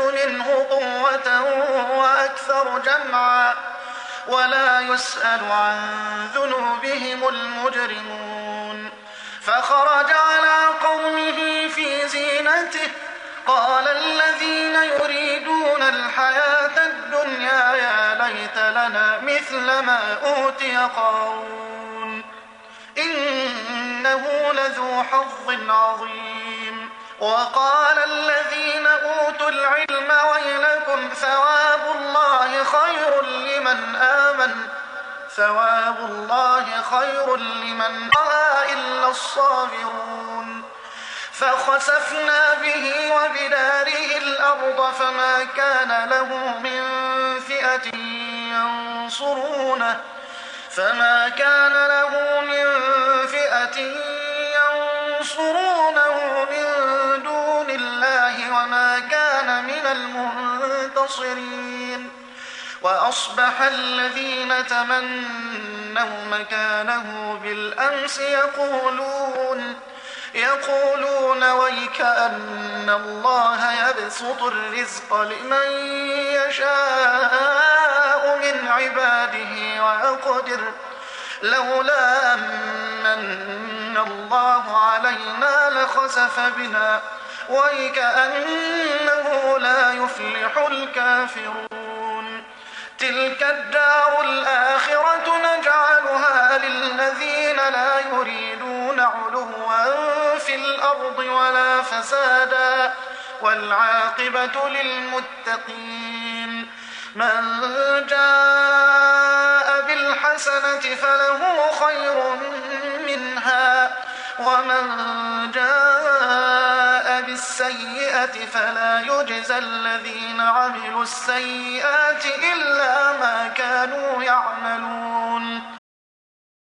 منه قوة وأكثر جمعا ولا يسأل عن ذنوبهم المجرمون. فخرج على قومه في زينته قال الذين يريدون الحياة الدنيا يا ليت لنا مثل ما أوتي قارون إنه لذو حظ عظيم. وقال الذين أوتوا العلم ويلكم ثواب الله خير لمن رأى إلا الصابرون. فخسفنا به وبداره الأرض فما كان له من فئة ينصرونه من دون الله وما كان من المنتصرين. وأصبح الذين تمنوا مكانه بالأمس يقولون ويكأن الله يبسط الرزق لمن يشاء من عباده ويقدر لولا أمن الله علينا لخسف بنا ويكأنه لا يفلح الكافرون. تلك الدار الآخرة نجعلها للذين لا يريدون علوا في الأرض ولا فسادا والعاقبة للمتقين. من جاء بالحسنة فله خير منها ومن جاء بالسيئة فلا يجزى الذين عملوا السيئات إلا ما كانوا يعملون.